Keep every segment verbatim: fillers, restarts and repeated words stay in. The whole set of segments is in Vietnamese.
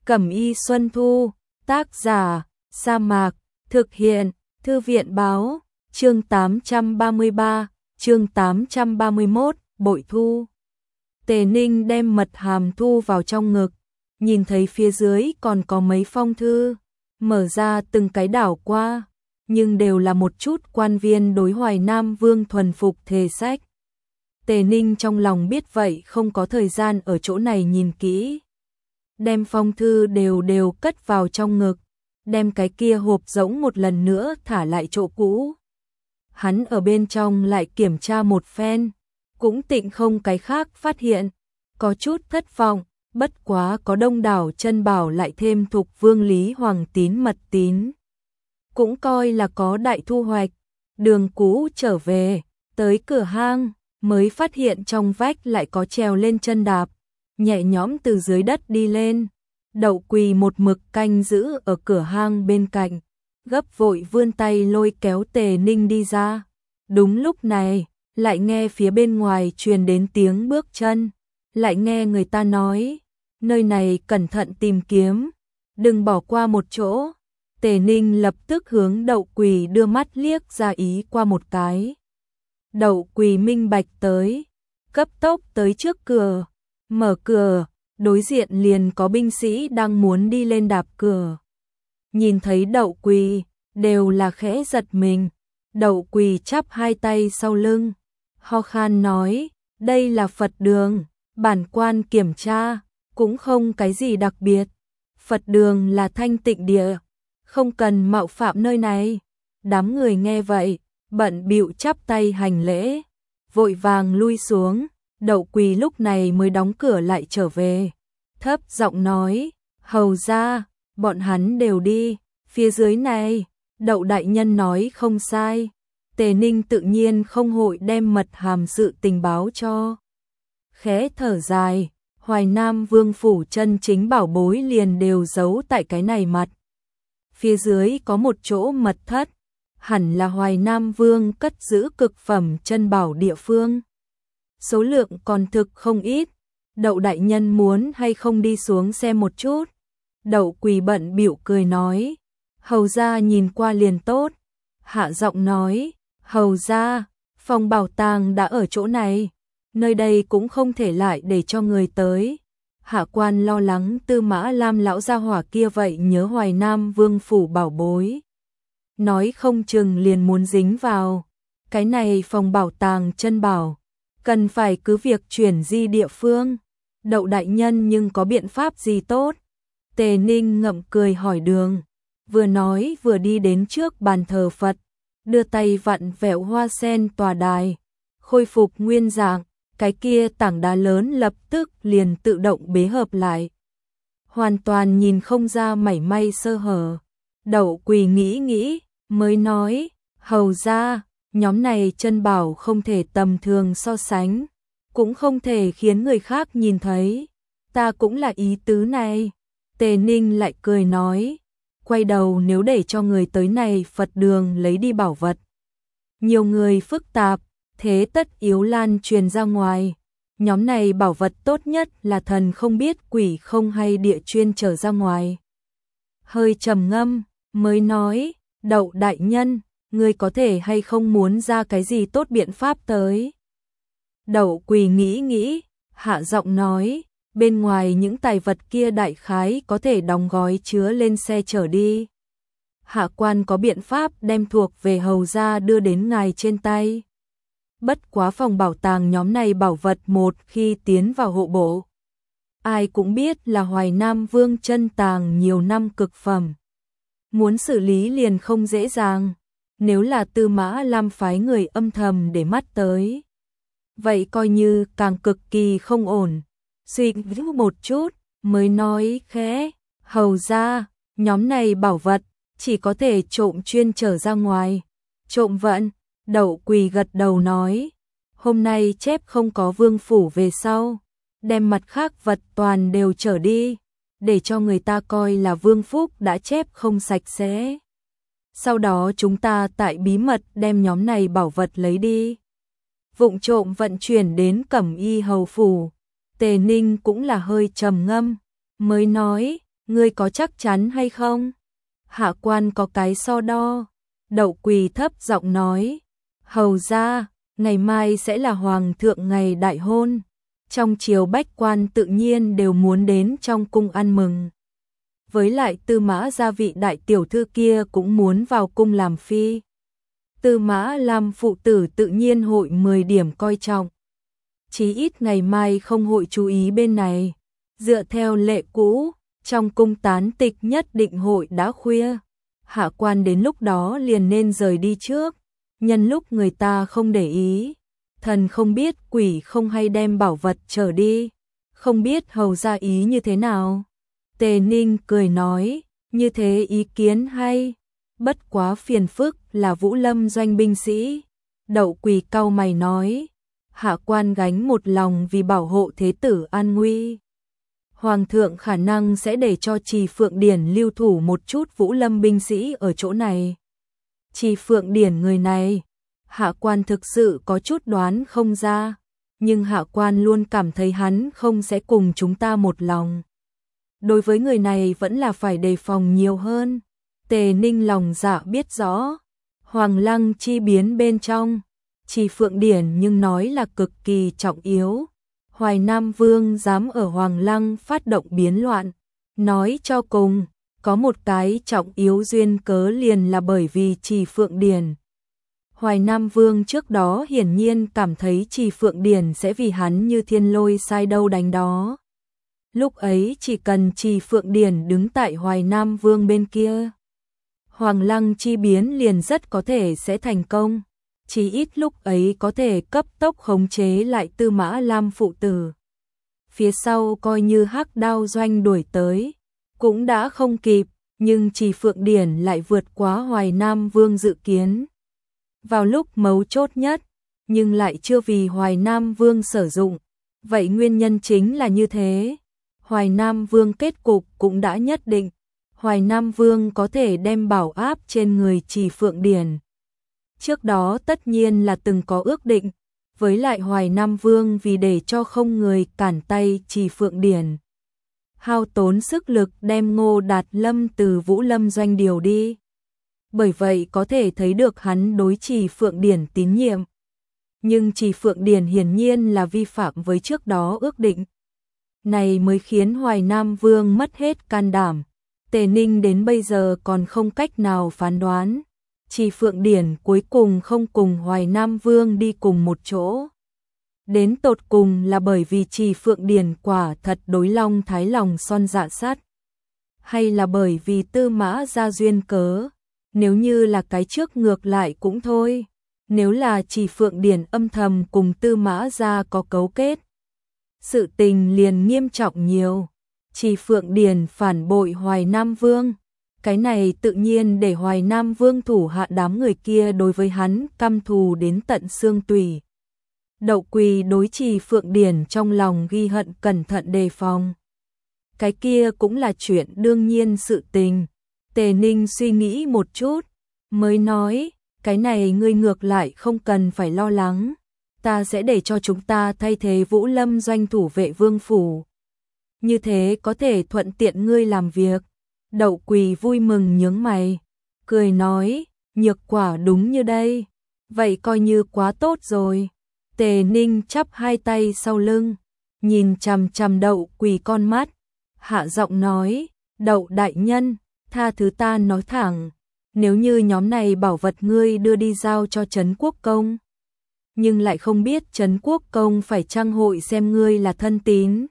Cẩm y Xuân Thu, tác giả, Sa Mạc, thực hiện, Thư viện báo, chương tám trăm ba mươi ba, chương tám trăm ba mươi mốt, bội thu. Tề Ninh đem mật hàm thu vào trong ngực, nhìn thấy phía dưới còn có mấy phong thư, mở ra từng cái đảo qua, nhưng đều là một chút quan viên đối Hoài Nam Vương thuần phục thề sách. Tề Ninh trong lòng biết vậy không có thời gian ở chỗ này nhìn kỹ. Đem phong thư đều đều cất vào trong ngực, đem cái kia hộp rỗng một lần nữa thả lại chỗ cũ. Hắn ở bên trong lại kiểm tra một phen, cũng tịnh không cái khác phát hiện, có chút thất vọng, bất quá có đông đảo chân bảo lại thêm Thục Vương Lý Hoàng tín mật tín. Cũng coi là có đại thu hoạch, đường cũ trở về, tới cửa hang, mới phát hiện trong vách lại có trèo lên chân đạp, nhẹ nhõm từ dưới đất đi lên. Đậu Quỳ một mực canh giữ ở cửa hang bên cạnh, gấp vội vươn tay lôi kéo Tề Ninh đi ra. Đúng lúc này, lại nghe phía bên ngoài truyền đến tiếng bước chân, lại nghe người ta nói, nơi này cẩn thận tìm kiếm, đừng bỏ qua một chỗ. Tề Ninh lập tức hướng Đậu Quỳ đưa mắt liếc ra ý qua một cái. Đậu Quỳ minh bạch tới, cấp tốc tới trước cửa, mở cửa, đối diện liền có binh sĩ đang muốn đi lên đạp cửa. Nhìn thấy Đậu Quỳ, đều là khẽ giật mình. Đậu Quỳ chắp hai tay sau lưng, ho khan nói, đây là Phật đường, bản quan kiểm tra, cũng không cái gì đặc biệt. Phật đường là thanh tịnh địa, không cần mạo phạm nơi này. Đám người nghe vậy, bận bịu chắp tay hành lễ, vội vàng lui xuống. Đậu Quỳ lúc này mới đóng cửa lại trở về, thấp giọng nói, hầu ra, bọn hắn đều đi, phía dưới này. Đậu đại nhân nói không sai. Tề Ninh tự nhiên không hội đem mật hàm sự tình báo cho. Khẽ thở dài, Hoài Nam Vương phủ chân chính bảo bối liền đều giấu tại cái này mặt. Phía dưới có một chỗ mật thất, hẳn là Hoài Nam Vương cất giữ cực phẩm chân bảo địa phương. Số lượng còn thực không ít, Đậu đại nhân muốn hay không đi xuống xem một chút. Đậu Quỳ bận bịu cười nói, hầu ra nhìn qua liền tốt. Hạ giọng nói, hầu ra, phòng bảo tàng đã ở chỗ này, nơi đây cũng không thể lại để cho người tới. Hạ quan lo lắng Tư Mã Lam lão gia hỏa kia vậy nhớ Hoài Nam Vương phủ bảo bối, nói không chừng liền muốn dính vào. Cái này phòng bảo tàng chân bảo, cần phải cứ việc chuyển di địa phương. Đậu đại nhân nhưng có biện pháp gì tốt? Tề Ninh ngậm cười hỏi đường, vừa nói vừa đi đến trước bàn thờ Phật, đưa tay vặn vẹo hoa sen tòa đài, khôi phục nguyên dạng, cái kia tảng đá lớn lập tức liền tự động bế hợp lại, hoàn toàn nhìn không ra mảy may sơ hở. Đậu Quỳ nghĩ nghĩ, mới nói, hầu ra, nhóm này chân bảo không thể tầm thường so sánh, cũng không thể khiến người khác nhìn thấy, ta cũng là ý tứ này. Tề Ninh lại cười nói, quay đầu nếu để cho người tới này Phật đường lấy đi bảo vật, nhiều người phức tạp, thế tất yếu lan truyền ra ngoài. Nhóm này bảo vật tốt nhất là thần không biết quỷ không hay địa chuyên trở ra ngoài. Hơi trầm ngâm, mới nói, Đậu đại nhân, người có thể hay không muốn ra cái gì tốt biện pháp tới? Đậu Quỳ nghĩ nghĩ, hạ giọng nói, bên ngoài những tài vật kia đại khái có thể đóng gói chứa lên xe chở đi. Hạ quan có biện pháp đem thuộc về hầu ra đưa đến ngài trên tay. Bất quá phòng bảo tàng nhóm này bảo vật một khi tiến vào hộ bộ, ai cũng biết là Hoài Nam Vương chân tàng nhiều năm cực phẩm, muốn xử lý liền không dễ dàng. Nếu là Tư Mã Lam phái người âm thầm để mắt tới, vậy coi như càng cực kỳ không ổn. Suy nghĩ một chút, mới nói khẽ, hầu ra, nhóm này bảo vật chỉ có thể trộm chuyên trở ra ngoài. Trộm vận? Đậu Quỳ gật đầu nói, hôm nay chép không có vương phủ về sau, đem mặt khác vật toàn đều trở đi, để cho người ta coi là vương phúc đã chép không sạch sẽ. Sau đó chúng ta tại bí mật đem nhóm này bảo vật lấy đi, vụng trộm vận chuyển đến Cẩm Y hầu phủ. Tề Ninh cũng là hơi trầm ngâm, mới nói, ngươi có chắc chắn hay không? Hạ quan có cái so đo. Đậu Quỳ thấp giọng nói, hầu ra, ngày mai sẽ là hoàng thượng ngày đại hôn. Trong triều bách quan tự nhiên đều muốn đến trong cung ăn mừng. Với lại Tư Mã gia vị đại tiểu thư kia cũng muốn vào cung làm phi. Tư Mã Lam phụ tử tự nhiên hội mười điểm coi trọng. Chí ít ngày mai không hội chú ý bên này. Dựa theo lệ cũ, trong cung tán tịch nhất định hội đã khuya. Hạ quan đến lúc đó liền nên rời đi trước. Nhân lúc người ta không để ý. Thần không biết quỷ không hay đem bảo vật trở đi. Không biết hầu ra ý như thế nào. Tề Ninh cười nói, như thế ý kiến hay. Bất quá phiền phức là Vũ Lâm doanh binh sĩ. Đậu Quỳ cau mày nói, hạ quan gánh một lòng vì bảo hộ thế tử an nguy. Hoàng thượng khả năng sẽ để cho Trì Phượng Điển lưu thủ một chút Vũ Lâm binh sĩ ở chỗ này. Trì Phượng Điển người này, hạ quan thực sự có chút đoán không ra, nhưng hạ quan luôn cảm thấy hắn không sẽ cùng chúng ta một lòng. Đối với người này vẫn là phải đề phòng nhiều hơn. Tề Ninh lòng dạ biết rõ, Hoàng Lăng chi biến bên trong, Trì Phượng Điển nhưng nói là cực kỳ trọng yếu. Hoài Nam Vương dám ở Hoàng Lăng phát động biến loạn, nói cho cùng, có một cái trọng yếu duyên cớ liền là bởi vì Trì Phượng Điển. Hoài Nam Vương trước đó hiển nhiên cảm thấy Trì Phượng Điển sẽ vì hắn như thiên lôi sai đâu đánh đó. Lúc ấy chỉ cần Trì Phượng Điển đứng tại Hoài Nam Vương bên kia, Hoàng Lăng chi biến liền rất có thể sẽ thành công. Chỉ ít lúc ấy có thể cấp tốc khống chế lại Tư Mã Lam phụ tử. Phía sau coi như hắc đao doanh đuổi tới, cũng đã không kịp, nhưng Trì Phượng Điển lại vượt quá Hoài Nam Vương dự kiến. Vào lúc mấu chốt nhất, nhưng lại chưa vì Hoài Nam Vương sử dụng. Vậy nguyên nhân chính là như thế. Hoài Nam Vương kết cục cũng đã nhất định. Hoài Nam Vương có thể đem bảo áp trên người Trì Phượng Điển. Trước đó tất nhiên là từng có ước định, với lại Hoài Nam Vương vì để cho không người cản tay Trì Phượng Điển, hao tốn sức lực đem Ngô Đạt Lâm từ Vũ Lâm doanh điều đi. Bởi vậy có thể thấy được hắn đối Trì Phượng Điển tín nhiệm. Nhưng Trì Phượng Điển hiển nhiên là vi phạm với trước đó ước định. Này mới khiến Hoài Nam Vương mất hết can đảm. Tề Ninh đến bây giờ còn không cách nào phán đoán. Trì Phượng Điển cuối cùng không cùng Hoài Nam Vương đi cùng một chỗ. Đến tột cùng là bởi vì Trì Phượng Điển quả thật đối Long Thái lòng son dạ sắt, hay là bởi vì Tư Mã gia duyên cớ. Nếu như là cái trước ngược lại cũng thôi. Nếu là Trì Phượng Điển âm thầm cùng Tư Mã gia có cấu kết, sự tình liền nghiêm trọng nhiều. Trì Phượng Điển phản bội Hoài Nam Vương, cái này tự nhiên để Hoài Nam Vương thủ hạ đám người kia đối với hắn căm thù đến tận xương tủy. Đậu Quỳ đối Trì Phượng Điển trong lòng ghi hận cẩn thận đề phòng. Cái kia cũng là chuyện đương nhiên sự tình. Tề Ninh suy nghĩ một chút, mới nói, cái này ngươi ngược lại không cần phải lo lắng. Ta sẽ để cho chúng ta thay thế Vũ Lâm doanh thủ vệ vương phủ. Như thế có thể thuận tiện ngươi làm việc. Đậu Quỳ vui mừng nhướng mày, cười nói, nhược quả đúng như đây. Vậy coi như quá tốt rồi. Tề Ninh chắp hai tay sau lưng, nhìn chằm chằm Đậu Quỳ con mắt, hạ giọng nói, Đậu đại nhân, tha thứ ta nói thẳng, nếu như nhóm này bảo vật ngươi đưa đi giao cho Trấn Quốc Công, nhưng lại không biết Trấn Quốc Công phải chăng hội xem ngươi là thân tín.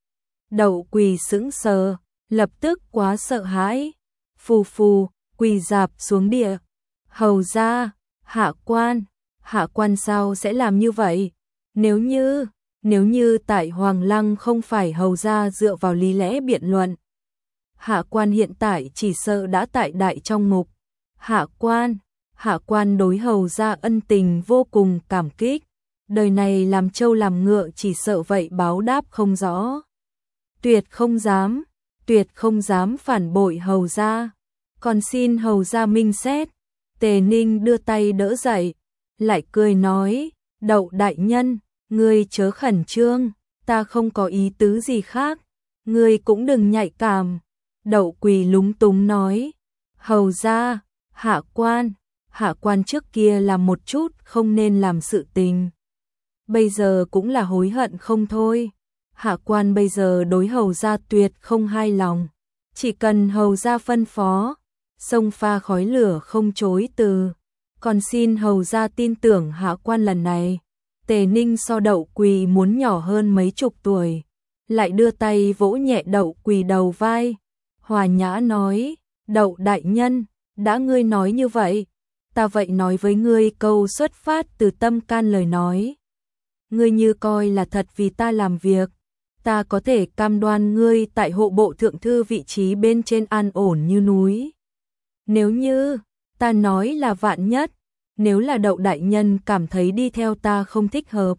Đậu Quỳ sững sờ, lập tức quá sợ hãi, phù phù, quỳ dạp xuống địa. Hầu ra, hạ quan, hạ quan sao sẽ làm như vậy? Nếu như, nếu như tại Hoàng Lăng không phải hầu ra dựa vào lý lẽ biện luận, hạ quan hiện tại chỉ sợ đã tại đại trong ngục. Hạ quan, hạ quan đối hầu ra ân tình vô cùng cảm kích, đời này làm trâu làm ngựa chỉ sợ vậy báo đáp không rõ. Tuyệt không dám, tuyệt không dám phản bội hầu ra, còn xin hầu ra minh xét. Tề Ninh đưa tay đỡ dậy, lại cười nói, Đậu đại nhân, ngươi chớ khẩn trương, ta không có ý tứ gì khác, ngươi cũng đừng nhạy cảm. Đậu Quỳ lúng túng nói, hầu ra, hạ quan, hạ quan trước kia làm một chút không nên làm sự tình. Bây giờ cũng là hối hận không thôi. Hạ quan bây giờ đối hầu ra tuyệt không hài lòng. Chỉ cần hầu ra phân phó, sông pha khói lửa không chối từ. Còn xin hầu ra tin tưởng hạ quan lần này. Tề Ninh so Đậu Quỳ muốn nhỏ hơn mấy chục tuổi, lại đưa tay vỗ nhẹ Đậu Quỳ đầu vai, hòa nhã nói, Đậu đại nhân, đã ngươi nói như vậy, ta vậy nói với ngươi câu xuất phát từ tâm can lời nói. Ngươi như coi là thật vì ta làm việc, ta có thể cam đoan ngươi tại hộ bộ thượng thư vị trí bên trên an ổn như núi. Nếu như, ta nói là vạn nhất, nếu là Đậu đại nhân cảm thấy đi theo ta không thích hợp,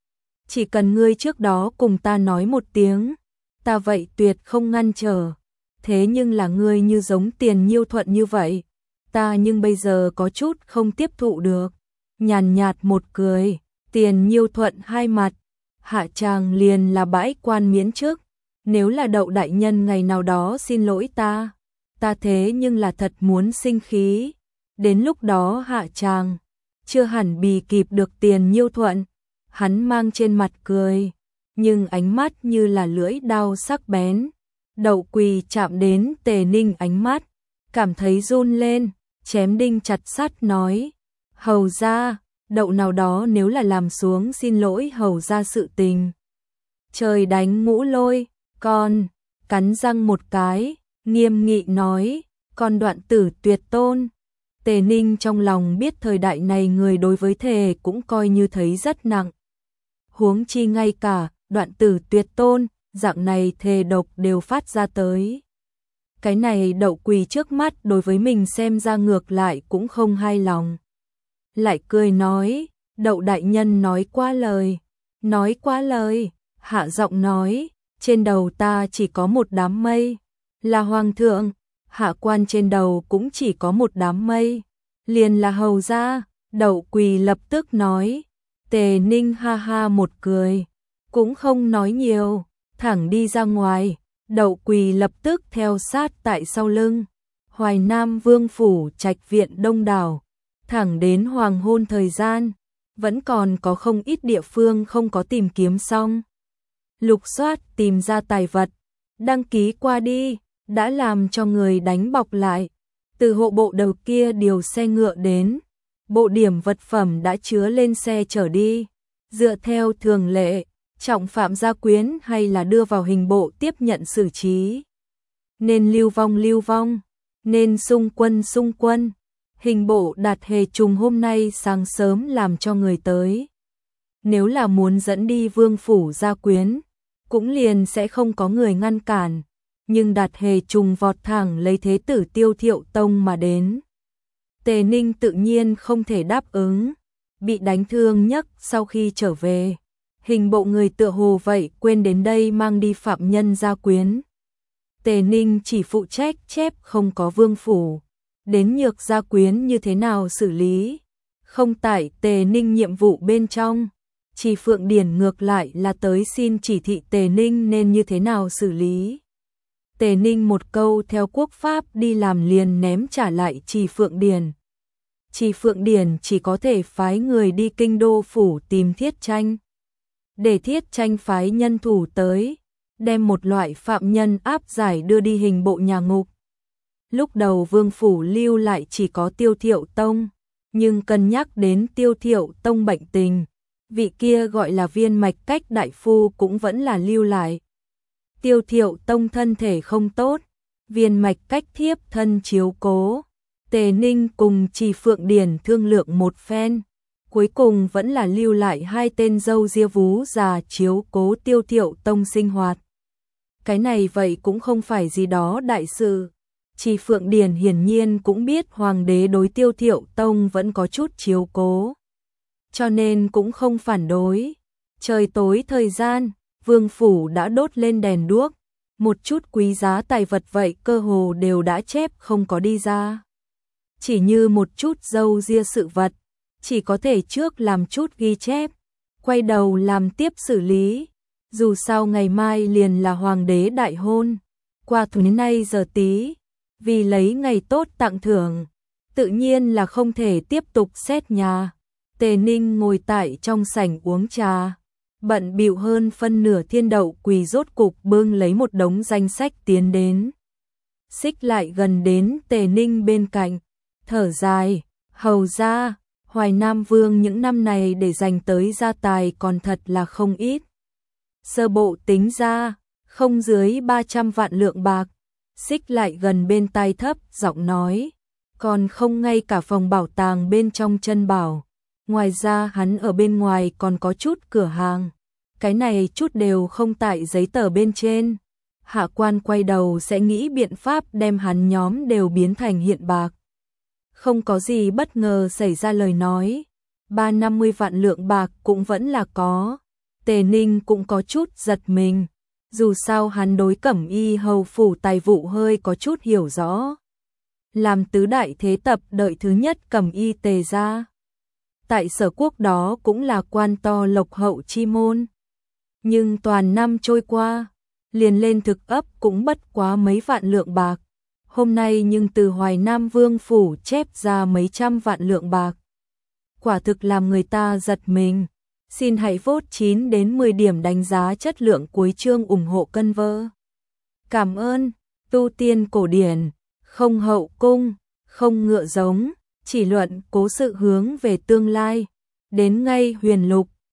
chỉ cần ngươi trước đó cùng ta nói một tiếng, ta vậy tuyệt không ngăn trở. Thế nhưng là ngươi như giống Tiền Nhiêu Thuận như vậy, ta nhưng bây giờ có chút không tiếp thụ được. Nhàn nhạt một cười, Tiền Nhiêu Thuận hai mặt, hạ tràng liền là bãi quan miễn chức. Nếu là Đậu đại nhân ngày nào đó xin lỗi ta, ta thế nhưng là thật muốn sinh khí. Đến lúc đó hạ tràng chưa hẳn bì kịp được Tiền Nhiêu Thuận. Hắn mang trên mặt cười, nhưng ánh mắt như là lưỡi đao sắc bén. Đậu Quỳ chạm đến Tề Ninh ánh mắt, cảm thấy run lên, chém đinh chặt sắt nói, hầu ra, Đậu nào đó nếu là làm xuống xin lỗi hầu ra sự tình, trời đánh ngũ lôi. Con cắn răng một cái, nghiêm nghị nói, con Đoạn Tử Tuyệt Tôn. Tề Ninh trong lòng biết thời đại này người đối với thề cũng coi như thấy rất nặng. Huống chi ngay cả Đoạn Tử Tuyệt Tôn, dạng này thề độc đều phát ra tới. Cái này Đậu Quỳ trước mắt đối với mình xem ra ngược lại cũng không hài lòng. Lại cười nói, Đậu đại nhân nói quá lời, nói quá lời, hạ giọng nói, trên đầu ta chỉ có một đám mây, là hoàng thượng, hạ quan trên đầu cũng chỉ có một đám mây, liền là hầu ra. Đậu Quỳ lập tức nói. Tề Ninh ha ha một cười, cũng không nói nhiều, thẳng đi ra ngoài. Đậu Quỳ lập tức theo sát tại sau lưng. Hoài Nam Vương phủ trạch viện đông đảo, thẳng đến hoàng hôn thời gian, vẫn còn có không ít địa phương không có tìm kiếm xong. Lục soát tìm ra tài vật, đăng ký qua đi, đã làm cho người đánh bọc lại. Từ hộ bộ đầu kia điều xe ngựa đến, bộ điểm vật phẩm đã chứa lên xe chở đi. Dựa theo thường lệ, trọng phạm gia quyến hay là đưa vào hình bộ tiếp nhận xử trí. Nên lưu vong lưu vong, nên xung quân xung quân. Hình bộ Đạt Hề Trùng hôm nay sáng sớm làm cho người tới. Nếu là muốn dẫn đi vương phủ gia quyến, cũng liền sẽ không có người ngăn cản. Nhưng Đạt Hề Trùng vọt thẳng lấy thế tử Tiêu Thiệu Tông mà đến. Tề Ninh tự nhiên không thể đáp ứng, bị đánh thương nhấc sau khi trở về. Hình bộ người tựa hồ vậy quên đến đây mang đi phạm nhân gia quyến. Tề Ninh chỉ phụ trách chép không có vương phủ, đến nhược gia quyến như thế nào xử lý, không tại Tề Ninh nhiệm vụ bên trong. Chỉ Phượng Điển ngược lại là tới xin chỉ thị Tề Ninh nên như thế nào xử lý. Tề Ninh một câu theo quốc pháp đi làm liền ném trả lại Chỉ Phượng Điển. Chỉ Phượng Điển chỉ có thể phái người đi kinh đô phủ tìm Thiết Tranh, để Thiết Tranh phái nhân thủ tới, đem một loại phạm nhân áp giải đưa đi hình bộ nhà ngục. Lúc đầu vương phủ lưu lại chỉ có Tiêu Thiệu Tông, nhưng cân nhắc đến Tiêu Thiệu Tông bệnh tình, vị kia gọi là Viên Mạch Cách đại phu cũng vẫn là lưu lại. Tiêu Thiệu Tông thân thể không tốt, Viên Mạch Cách thiếp thân chiếu cố. Tề Ninh cùng Chỉ Phượng Điển thương lượng một phen, cuối cùng vẫn là lưu lại hai tên dâu ria vú già chiếu cố Tiêu Thiệu Tông sinh hoạt. Cái này vậy cũng không phải gì đó đại sự. Chỉ Phượng Điển hiển nhiên cũng biết hoàng đế đối Tiêu Thiệu Tông vẫn có chút chiếu cố, cho nên cũng không phản đối. Trời tối thời gian, vương phủ đã đốt lên đèn đuốc, một chút quý giá tài vật vậy cơ hồ đều đã chép không có đi ra. Chỉ như một chút dâu ria sự vật, chỉ có thể trước làm chút ghi chép, quay đầu làm tiếp xử lý. Dù sao ngày mai liền là hoàng đế đại hôn, qua từ nay giờ tí, vì lấy ngày tốt tặng thưởng, tự nhiên là không thể tiếp tục xét nhà. Tề Ninh ngồi tại trong sảnh uống trà, bận bịu hơn phân nửa Thiên Đậu Quỳ rốt cục bưng lấy một đống danh sách tiến đến. Xích lại gần đến Tề Ninh bên cạnh, thở dài, hầu ra, Hoài Nam Vương những năm này để dành tới gia tài còn thật là không ít. Sơ bộ tính ra, không dưới ba trăm vạn lượng bạc. Xích lại gần bên tai thấp giọng nói, còn không ngay cả phòng bảo tàng bên trong chân bảo. Ngoài ra hắn ở bên ngoài còn có chút cửa hàng. Cái này chút đều không tại giấy tờ bên trên. Hạ quan quay đầu sẽ nghĩ biện pháp đem hắn nhóm đều biến thành hiện bạc. Không có gì bất ngờ xảy ra lời nói. Ba năm mươi vạn lượng bạc cũng vẫn là có. Tề Ninh cũng có chút giật mình. Dù sao hắn đối Cẩm Y hầu phủ tài vụ hơi có chút hiểu rõ. Làm tứ đại thế tập đợi thứ nhất Cẩm Y Tề gia. Tại Sở Quốc đó cũng là quan to lộc hậu chi môn. Nhưng toàn năm trôi qua, liền lên thực ấp cũng bất quá mấy vạn lượng bạc. Hôm nay nhưng từ Hoài Nam Vương phủ chép ra mấy trăm vạn lượng bạc. Quả thực làm người ta giật mình. Xin hãy vote chín đến mười điểm đánh giá chất lượng cuối chương ủng hộ cân vơ. Cảm ơn, tu tiên cổ điển, không hậu cung, không ngựa giống, chỉ luận cố sự hướng về tương lai. Đến ngay huyền lục,